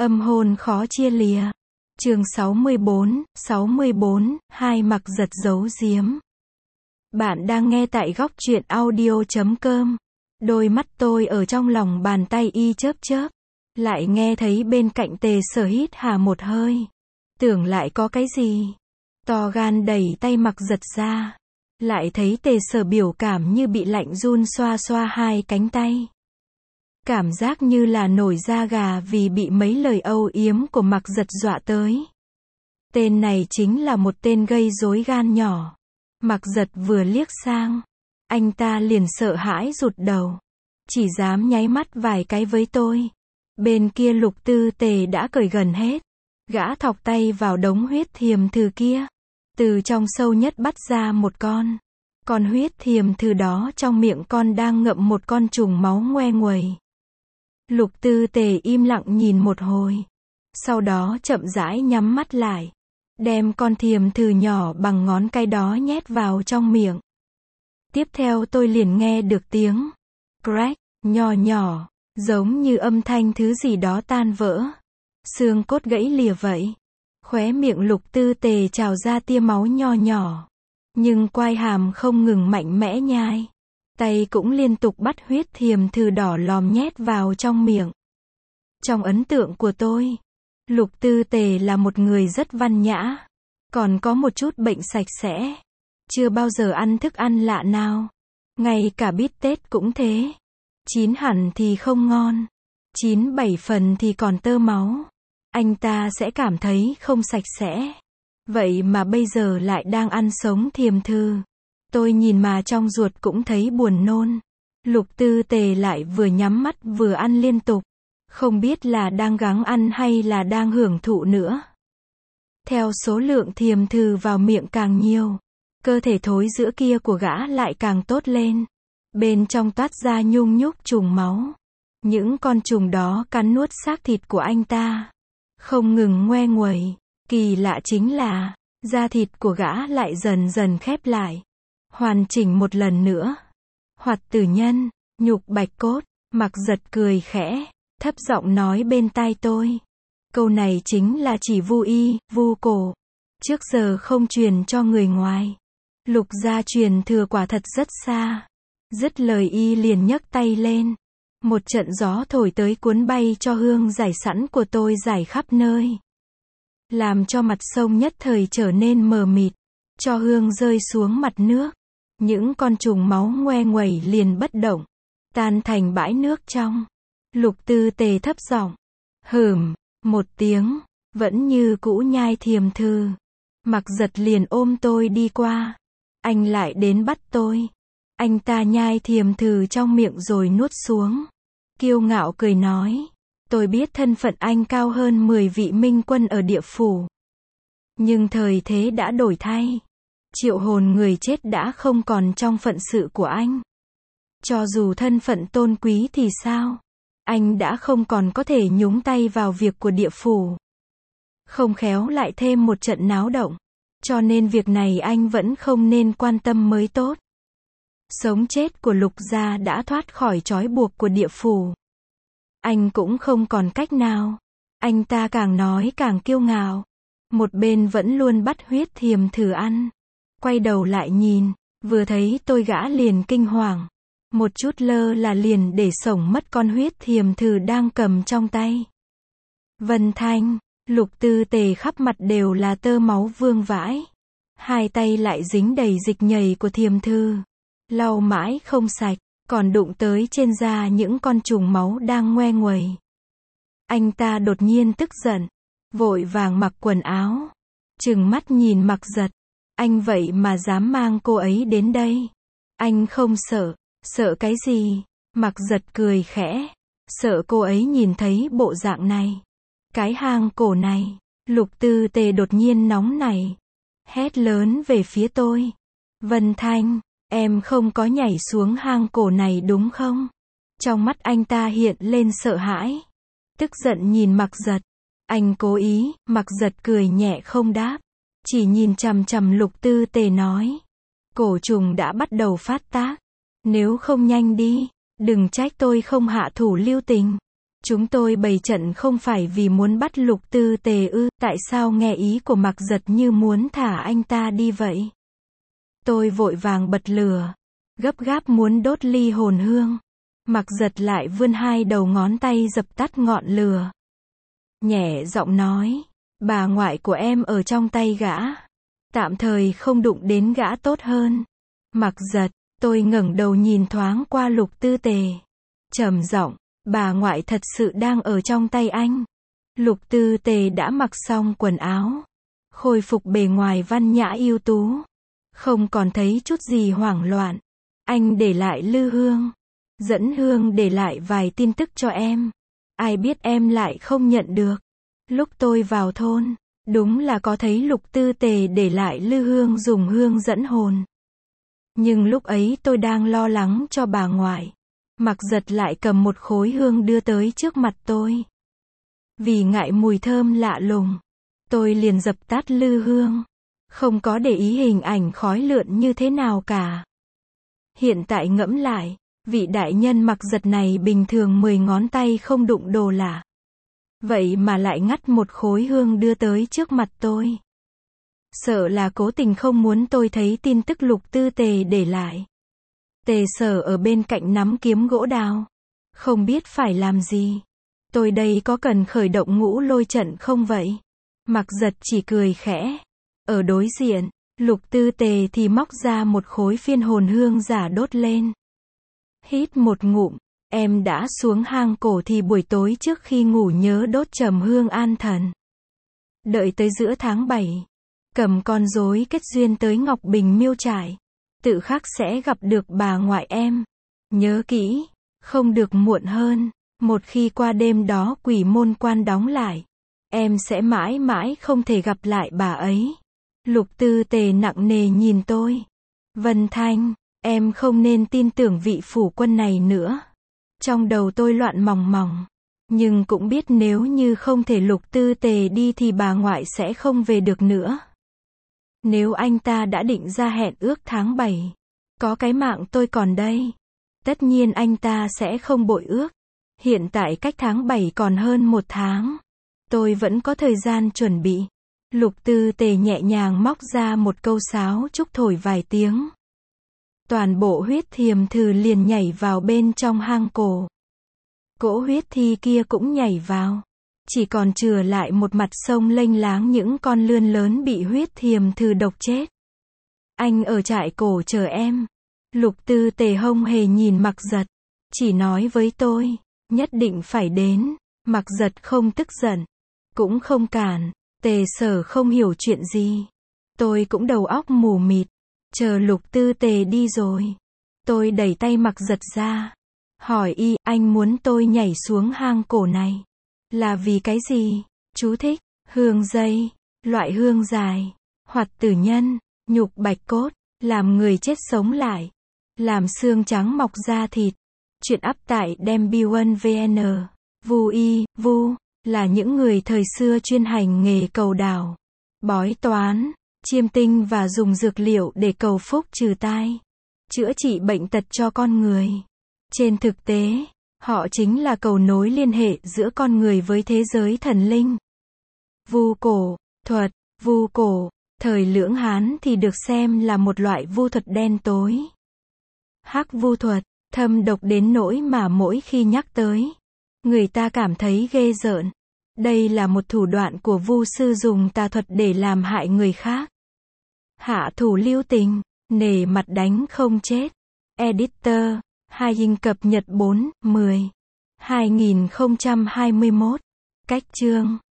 Âm hôn khó chia lìa. Chương 64, hai Mặc Giật giấu giếm. Bạn đang nghe tại góc truyện audio.com. Đôi mắt tôi ở trong lòng bàn tay y chớp chớp. Lại nghe thấy bên cạnh Tề Sở hít hà một hơi. Tưởng lại có cái gì. To gan đẩy tay Mặc Giật ra. Lại thấy Tề Sở biểu cảm như bị lạnh run xoa xoa hai cánh tay. Cảm giác như là nổi da gà vì bị mấy lời âu yếm của Mặc Giật dọa tới. Tên này chính là một tên gây rối gan nhỏ. Mặc Giật vừa liếc sang, anh ta liền sợ hãi rụt đầu. Chỉ dám nháy mắt vài cái với tôi. Bên kia Lục Tư Tề đã cởi gần hết. Gã thọc tay vào đống huyết thiềm thử kia. Từ trong sâu nhất bắt ra một con. Con huyết thiềm thử đó trong miệng con đang ngậm một con trùng máu ngoe nguẩy. Lục Tư Tề im lặng nhìn một hồi. Sau đó chậm rãi nhắm mắt lại. Đem con thiềm thử nhỏ bằng ngón cái đó nhét vào trong miệng. Tiếp theo tôi liền nghe được tiếng crack, nhỏ nhỏ, giống như âm thanh thứ gì đó tan vỡ. Xương cốt gãy lìa vậy. Khóe miệng Lục Tư Tề trào ra tia máu nho nhỏ. Nhưng quai hàm không ngừng mạnh mẽ nhai. Tay cũng liên tục bắt huyết thiềm thử đỏ lòm nhét vào trong miệng. Trong ấn tượng của tôi, Lục Tư Tề là một người rất văn nhã. Còn có một chút bệnh sạch sẽ. Chưa bao giờ ăn thức ăn lạ nào. Ngay cả bít tết cũng thế. Chín hẳn thì không ngon. 9/7 thì còn tơ máu. Anh ta sẽ cảm thấy không sạch sẽ. Vậy mà bây giờ lại đang ăn sống thiềm thử. Tôi nhìn mà trong ruột cũng thấy buồn nôn. Lục Tư Tề lại vừa nhắm mắt vừa ăn liên tục. Không biết là đang gắng ăn hay là đang hưởng thụ nữa. Theo số lượng thiềm thử vào miệng càng nhiều, cơ thể thối rữa kia của gã lại càng tốt lên. Bên trong toát ra nhung nhúc trùng máu. Những con trùng đó cắn nuốt xác thịt của anh ta. Không ngừng ngoe nguẩy. Kỳ lạ chính là, da thịt của gã lại dần dần khép lại. Hoàn chỉnh một lần nữa. Hoạt tử nhân, nhục bạch cốt. Mặc Giật cười khẽ, thấp giọng nói bên tai tôi. Câu này chính là chỉ vu y, vu cổ. Trước giờ không truyền cho người ngoài. Lục gia truyền thừa quả thật rất xa. Dứt lời y liền nhấc tay lên. Một trận gió thổi tới cuốn bay cho hương giải sẵn của tôi rải khắp nơi. Làm cho mặt sông nhất thời trở nên mờ mịt. Cho hương rơi xuống mặt nước. Những con trùng máu ngoe nguẩy liền bất động. Tan thành bãi nước trong. Lục Tư Tề thấp giọng. Một tiếng. Vẫn như cũ nhai thiềm thử. Mặc Giật liền ôm tôi đi qua. Anh lại đến bắt tôi. Anh ta nhai thiềm thử trong miệng rồi nuốt xuống. Kiêu ngạo cười nói. Tôi biết thân phận anh cao hơn 10 vị minh quân ở địa phủ. Nhưng thời thế đã đổi thay. Triệu hồn người chết đã không còn trong phận sự của anh. Cho dù thân phận tôn quý thì sao? Anh đã không còn có thể nhúng tay vào việc của địa phủ. Không khéo lại thêm một trận náo động. Cho nên việc này anh vẫn không nên quan tâm mới tốt. Sống chết của Lục gia đã thoát khỏi trói buộc của địa phủ. Anh cũng không còn cách nào. Anh ta càng nói càng kiêu ngạo. Một bên vẫn luôn bắt huyết thiềm thử ăn. Quay đầu lại nhìn. Vừa thấy tôi gã liền kinh hoàng. Một chút lơ là liền để sổng mất con huyết thiềm thử đang cầm trong tay. Vân Thanh, Lục Tư Tề khắp mặt đều là tơ máu vương vãi. Hai tay lại dính đầy dịch nhầy của thiềm thử. Lau mãi không sạch, còn đụng tới trên da những con trùng máu đang ngoe nguẩy. Anh ta đột nhiên tức giận, vội vàng mặc quần áo, trừng mắt nhìn Mặc Giật. Anh vậy mà dám mang cô ấy đến đây. Anh không sợ. Sợ cái gì? Mặc Giật cười khẽ. Sợ cô ấy nhìn thấy bộ dạng này. Cái hang cổ này. Lục Tư Tề đột nhiên nóng nảy. Hét lớn về phía tôi. Vân Thanh, em không có nhảy xuống hang cổ này đúng không? Trong mắt anh ta hiện lên sợ hãi. Tức giận nhìn Mặc Giật. Anh cố ý. Mặc Giật cười nhẹ không đáp. Chỉ nhìn chằm chằm Lục Tư Tề nói. Cổ trùng đã bắt đầu phát tác. Nếu không nhanh đi, đừng trách tôi không hạ thủ lưu tình. Chúng tôi bày trận không phải vì muốn bắt Lục Tư Tề ư, tại sao nghe ý của Mạc Giật như muốn thả anh ta đi vậy? Tôi vội vàng bật lửa, gấp gáp muốn đốt ly hồn hương. Mạc Giật lại vươn hai đầu ngón tay dập tắt ngọn lửa. Nhẹ giọng nói, bà ngoại của em ở trong tay gã. Tạm thời không đụng đến gã tốt hơn. Mạc Giật, tôi ngẩng đầu nhìn thoáng qua Lục Tư Tề. Trầm giọng, bà ngoại thật sự đang ở trong tay anh. Lục Tư Tề đã mặc xong quần áo, khôi phục bề ngoài văn nhã ưu tú, không còn thấy chút gì hoảng loạn. Anh để lại lư hương, dẫn hương để lại vài tin tức cho em. Ai biết em lại không nhận được. Lúc tôi vào thôn, đúng là có thấy Lục Tư Tề để lại lư hương dùng hương dẫn hồn. Nhưng lúc ấy tôi đang lo lắng cho bà ngoại. Mạc Giật lại cầm một khối hương đưa tới trước mặt tôi. Vì ngại mùi thơm lạ lùng, tôi liền dập tắt lư hương, không có để ý hình ảnh khói lượn như thế nào cả. Hiện tại ngẫm lại, vị đại nhân Mạc Giật này bình thường 10 ngón tay không đụng đồ lạ. Vậy mà lại ngắt một khối hương đưa tới trước mặt tôi. Sợ là cố tình không muốn tôi thấy tin tức Lục Tư Tề để lại. Tề Sở ở bên cạnh nắm kiếm gỗ đào, không biết phải làm gì. Tôi đây có cần khởi động ngũ lôi trận không vậy? Mạc Giật chỉ cười khẽ. Ở đối diện, Lục Tư Tề thì móc ra một khối phiên hồn hương giả đốt lên. Hít một ngụm, em đã xuống hang cổ thì buổi tối trước khi ngủ nhớ đốt trầm hương an thần. Đợi tới giữa tháng 7, cầm con rối kết duyên tới Ngọc Bình Miêu Trại. Tự khắc sẽ gặp được bà ngoại em. Nhớ kỹ, không được muộn hơn. Một khi qua đêm đó quỷ môn quan đóng lại, em sẽ mãi mãi không thể gặp lại bà ấy. Lục Tư Tề nặng nề nhìn tôi. Vân Thanh, em không nên tin tưởng vị phủ quân này nữa. Trong đầu tôi loạn mòng mòng. Nhưng cũng biết nếu như không thể Lục Tư Tề đi thì bà ngoại sẽ không về được nữa. Nếu anh ta đã định ra hẹn ước tháng 7, có cái mạng tôi còn đây. Tất nhiên anh ta sẽ không bội ước. Hiện tại cách tháng 7 còn hơn 1 tháng. Tôi vẫn có thời gian chuẩn bị. Lục Tư Tề nhẹ nhàng móc ra một câu sáo trúc thổi vài tiếng. Toàn bộ huyết thiềm thử liền nhảy vào bên trong hang cổ. Cỗ huyết thi kia cũng nhảy vào. Chỉ còn chừa lại một mặt sông lênh láng những con lươn lớn bị huyết thiềm thử độc chết. Anh ở trại cổ chờ em. Lục Tư Tề không hề nhìn Mạc Giật. Chỉ nói với tôi, nhất định phải đến. Mạc Giật không tức giận, cũng không cản. Tề Sở không hiểu chuyện gì. Tôi cũng đầu óc mù mịt. Chờ Lục Tư Tề đi rồi, tôi đẩy tay Mạc Giật ra. Hỏi y, anh muốn tôi nhảy xuống hang cổ này là vì cái gì? Chú thích, hương dây, loại hương dài, hoạt tử nhân, nhục bạch cốt, làm người chết sống lại, làm xương trắng mọc da thịt. Chuyện ắp tại Dembiwon VN. Vu y, vu, là những người thời xưa chuyên hành nghề cầu đảo, bói toán, chiêm tinh và dùng dược liệu để cầu phúc trừ tai, chữa trị bệnh tật cho con người. Trên thực tế, họ chính là cầu nối liên hệ giữa con người với thế giới thần linh. Vu cổ, thuật, vu cổ, thời Lưỡng Hán thì được xem là một loại vu thuật đen tối. Hắc vu thuật, thâm độc đến nỗi mà mỗi khi nhắc tới, người ta cảm thấy ghê rợn. Đây là một thủ đoạn của vu sư dùng tà thuật để làm hại người khác. Hạ thủ lưu tình, nể mặt đánh không chết. Editor, Hai Dinh cập nhật 4/10/2021. Cách chương